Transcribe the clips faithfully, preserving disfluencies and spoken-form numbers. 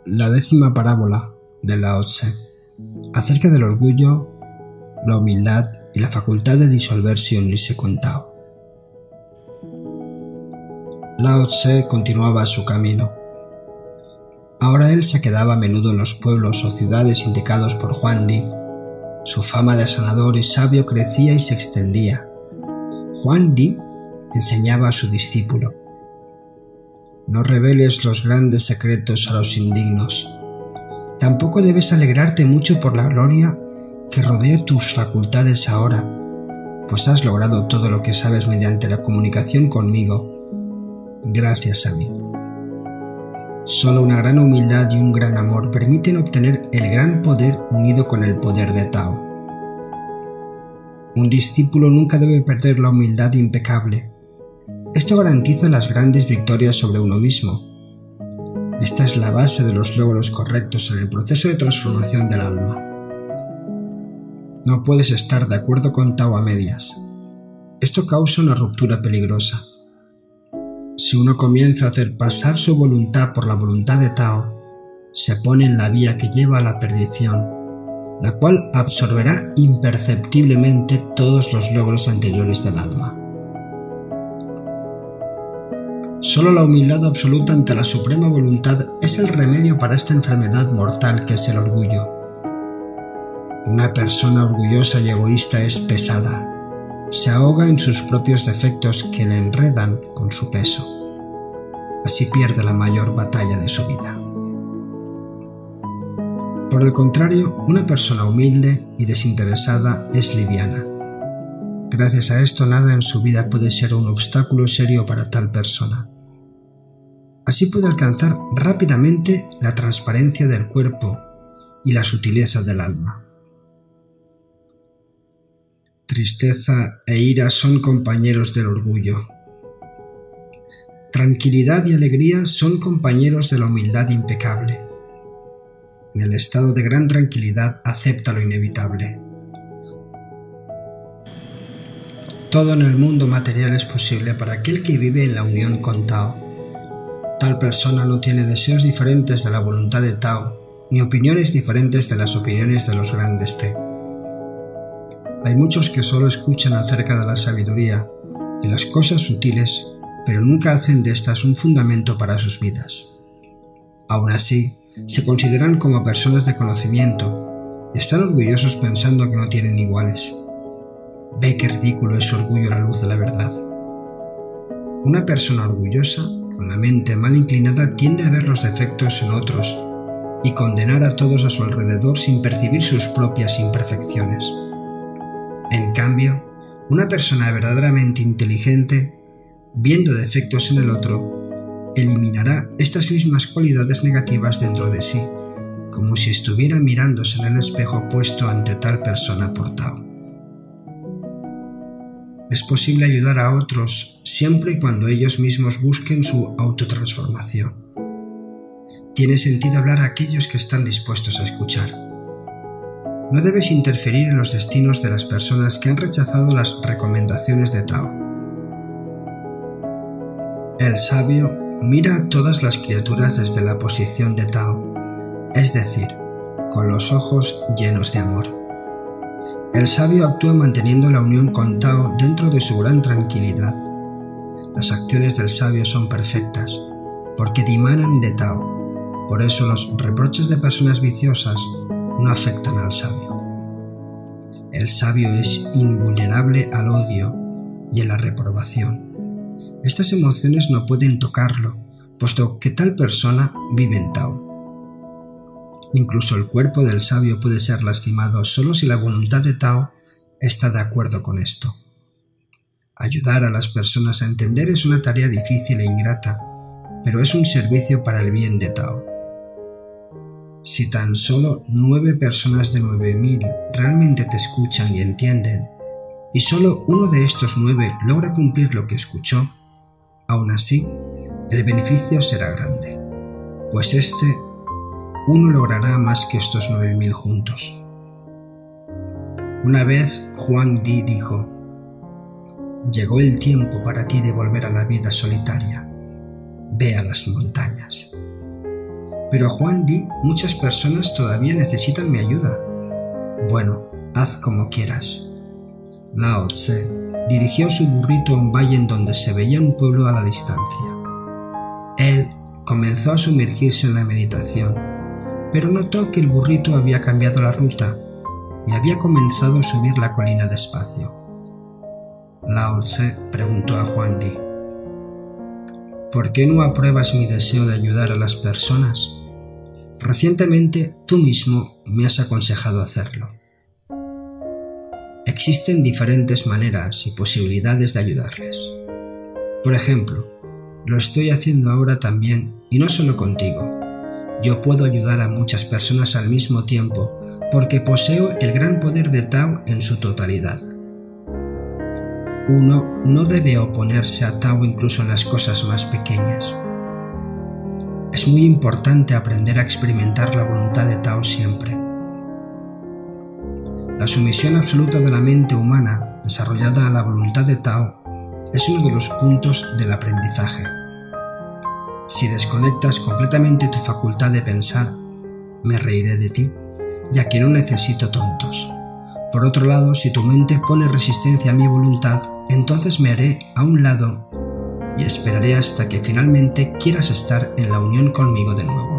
La décima parábola de Lao Tse, acerca del orgullo, la humildad y la facultad de disolverse y unirse con Tao. Lao Tse continuaba su camino. Ahora él se quedaba a menudo en los pueblos o ciudades indicados por Huang Di. Su fama de sanador y sabio crecía y se extendía. Huang Di enseñaba a su discípulo: no reveles los grandes secretos a los indignos. Tampoco debes alegrarte mucho por la gloria que rodea tus facultades ahora, pues has logrado todo lo que sabes mediante la comunicación conmigo, gracias a mí. Solo una gran humildad y un gran amor permiten obtener el gran poder unido con el poder de Tao. Un discípulo nunca debe perder la humildad impecable. Esto garantiza las grandes victorias sobre uno mismo. Esta es la base de los logros correctos en el proceso de transformación del alma. No puedes estar de acuerdo con Tao a medias. Esto causa una ruptura peligrosa. Si uno comienza a hacer pasar su voluntad por la voluntad de Tao, se pone en la vía que lleva a la perdición, la cual absorberá imperceptiblemente todos los logros anteriores del alma. Solo la humildad absoluta ante la suprema voluntad es el remedio para esta enfermedad mortal que es el orgullo. Una persona orgullosa y egoísta es pesada. Se ahoga en sus propios defectos que le enredan con su peso. Así pierde la mayor batalla de su vida. Por el contrario, una persona humilde y desinteresada es liviana. Gracias a esto, nada en su vida puede ser un obstáculo serio para tal persona. Así puede alcanzar rápidamente la transparencia del cuerpo y la sutileza del alma. Tristeza e ira son compañeros del orgullo. Tranquilidad y alegría son compañeros de la humildad impecable. En el estado de gran tranquilidad acepta lo inevitable. Todo en el mundo material es posible para aquel que vive en la unión con Tao. Tal persona no tiene deseos diferentes de la voluntad de Tao, ni opiniones diferentes de las opiniones de los grandes Te. Hay muchos que solo escuchan acerca de la sabiduría y las cosas sutiles, pero nunca hacen de estas un fundamento para sus vidas. Aún así, se consideran como personas de conocimiento y están orgullosos pensando que no tienen iguales. Ve qué ridículo es su orgullo a la luz de la verdad. Una persona orgullosa, con la mente mal inclinada, tiende a ver los defectos en otros y condenar a todos a su alrededor sin percibir sus propias imperfecciones. En cambio, una persona verdaderamente inteligente, viendo defectos en el otro, eliminará estas mismas cualidades negativas dentro de sí, como si estuviera mirándose en el espejo puesto ante tal persona por Tao. Es posible ayudar a otros siempre y cuando ellos mismos busquen su autotransformación. Tiene sentido hablar a aquellos que están dispuestos a escuchar. No debes interferir en los destinos de las personas que han rechazado las recomendaciones de Tao. El sabio mira a todas las criaturas desde la posición de Tao, es decir, con los ojos llenos de amor. El sabio actúa manteniendo la unión con Tao dentro de su gran tranquilidad. Las acciones del sabio son perfectas, porque dimanan de Tao. Por eso los reproches de personas viciosas no afectan al sabio. El sabio es invulnerable al odio y a la reprobación. Estas emociones no pueden tocarlo, puesto que tal persona vive en Tao. Incluso el cuerpo del sabio puede ser lastimado solo si la voluntad de Tao está de acuerdo con esto. Ayudar a las personas a entender es una tarea difícil e ingrata, pero es un servicio para el bien de Tao. Si tan solo nueve personas de nueve mil realmente te escuchan y entienden, y solo uno de estos nueve logra cumplir lo que escuchó, aún así, el beneficio será grande, pues este uno logrará más que estos nueve mil juntos. Una vez Huang Di dijo: llegó el tiempo para ti de volver a la vida solitaria. Ve a las montañas. Pero Juan Di, muchas personas todavía necesitan mi ayuda. Bueno, haz como quieras. Lao Tse dirigió su burrito a un valle en donde se veía un pueblo a la distancia. Él comenzó a sumergirse en la meditación, pero notó que el burrito había cambiado la ruta y había comenzado a subir la colina despacio. Lao Tse preguntó a Juan Di: ¿por qué no apruebas mi deseo de ayudar a las personas? Recientemente tú mismo me has aconsejado hacerlo. Existen diferentes maneras y posibilidades de ayudarles. Por ejemplo, lo estoy haciendo ahora también, y no solo contigo. Yo puedo ayudar a muchas personas al mismo tiempo porque poseo el gran poder de Tao en su totalidad. Uno no debe oponerse a Tao incluso en las cosas más pequeñas. Es muy importante aprender a experimentar la voluntad de Tao siempre. La sumisión absoluta de la mente humana, desarrollada a la voluntad de Tao, es uno de los puntos del aprendizaje. Si desconectas completamente tu facultad de pensar, me reiré de ti, ya que no necesito tontos. Por otro lado, si tu mente pone resistencia a mi voluntad, entonces me haré a un lado y esperaré hasta que finalmente quieras estar en la unión conmigo de nuevo.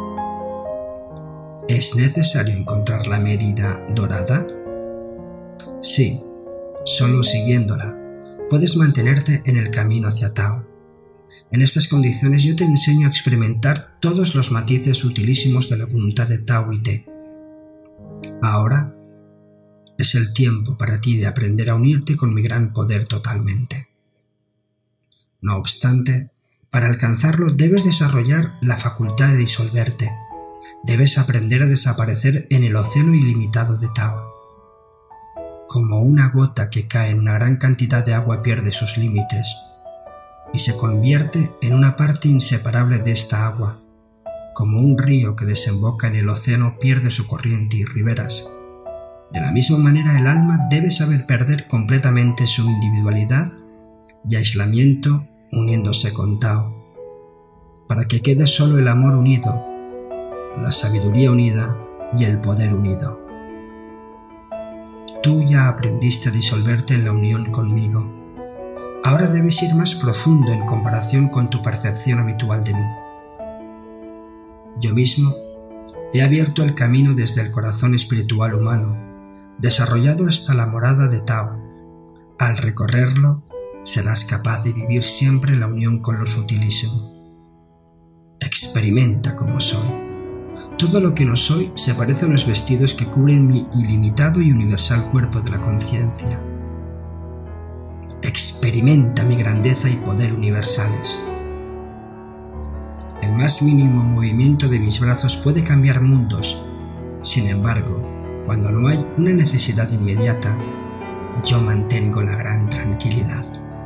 ¿Es necesario encontrar la medida dorada? Sí, solo siguiéndola puedes mantenerte en el camino hacia Tao. En estas condiciones yo te enseño a experimentar todos los matices utilísimos de la voluntad de Tao y Te. Ahora es el tiempo para ti de aprender a unirte con mi gran poder totalmente. No obstante, para alcanzarlo debes desarrollar la facultad de disolverte. Debes aprender a desaparecer en el océano ilimitado de Tao. Como una gota que cae en una gran cantidad de agua pierde sus límites y se convierte en una parte inseparable de esta agua, como un río que desemboca en el océano pierde su corriente y riberas. De la misma manera, el alma debe saber perder completamente su individualidad y aislamiento uniéndose con Tao, para que quede solo el amor unido, la sabiduría unida y el poder unido. Tú ya aprendiste a disolverte en la unión conmigo. Ahora debes ir más profundo en comparación con tu percepción habitual de mí. Yo mismo he abierto el camino desde el corazón espiritual humano, desarrollado hasta la morada de Tao. Al recorrerlo, serás capaz de vivir siempre en la unión con lo sutilísimo. Experimenta como soy. Todo lo que no soy se parece a unos vestidos que cubren mi ilimitado y universal cuerpo de la conciencia. Experimenta mi grandeza y poder universales. El más mínimo movimiento de mis brazos puede cambiar mundos. Sin embargo, cuando no hay una necesidad inmediata, yo mantengo la gran tranquilidad.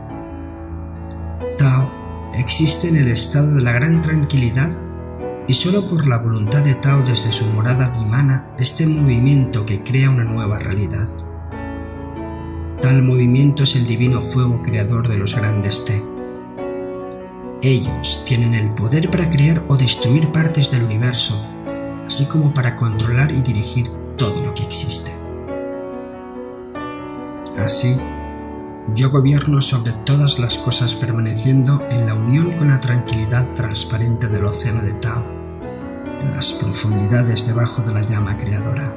Tao existe en el estado de la gran tranquilidad y solo por la voluntad de Tao desde su morada dimana este movimiento que crea una nueva realidad. Tal movimiento es el divino fuego creador de los grandes Te. Ellos tienen el poder para crear o destruir partes del universo, así como para controlar y dirigir todo lo que existe. Así, yo gobierno sobre todas las cosas permaneciendo en la unión con la tranquilidad transparente del océano de Tao, en las profundidades debajo de la llama creadora.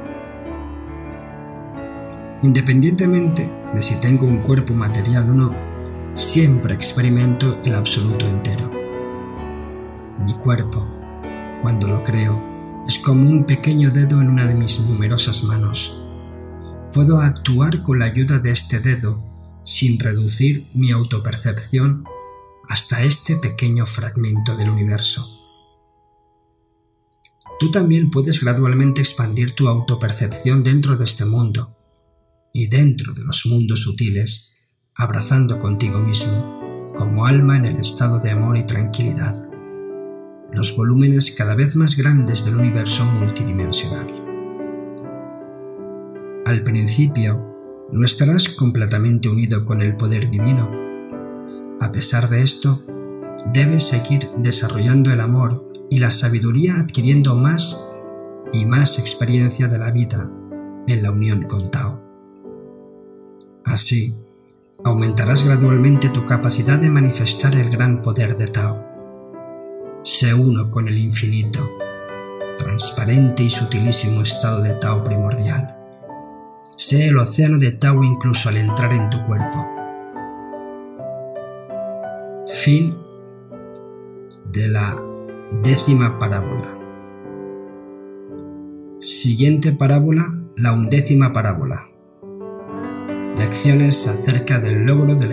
Independientemente de si tengo un cuerpo material o no, siempre experimento el absoluto entero. Mi cuerpo, cuando lo creo, es como un pequeño dedo en una de mis numerosas manos. Puedo actuar con la ayuda de este dedo sin reducir mi autopercepción hasta este pequeño fragmento del universo. Tú también puedes gradualmente expandir tu autopercepción dentro de este mundo y dentro de los mundos sutiles, abrazando contigo mismo, como alma en el estado de amor y tranquilidad, los volúmenes cada vez más grandes del universo multidimensional. Al principio, no estarás completamente unido con el poder divino. A pesar de esto, debes seguir desarrollando el amor y la sabiduría adquiriendo más y más experiencia de la vida en la unión con Tao. Así, aumentarás gradualmente tu capacidad de manifestar el gran poder de Tao. Sé uno con el infinito, transparente y sutilísimo estado de Tao primordial. Sé el océano de Tao incluso al entrar en tu cuerpo. Fin de la décima parábola. Siguiente parábola, la undécima parábola. Lecciones acerca del logro del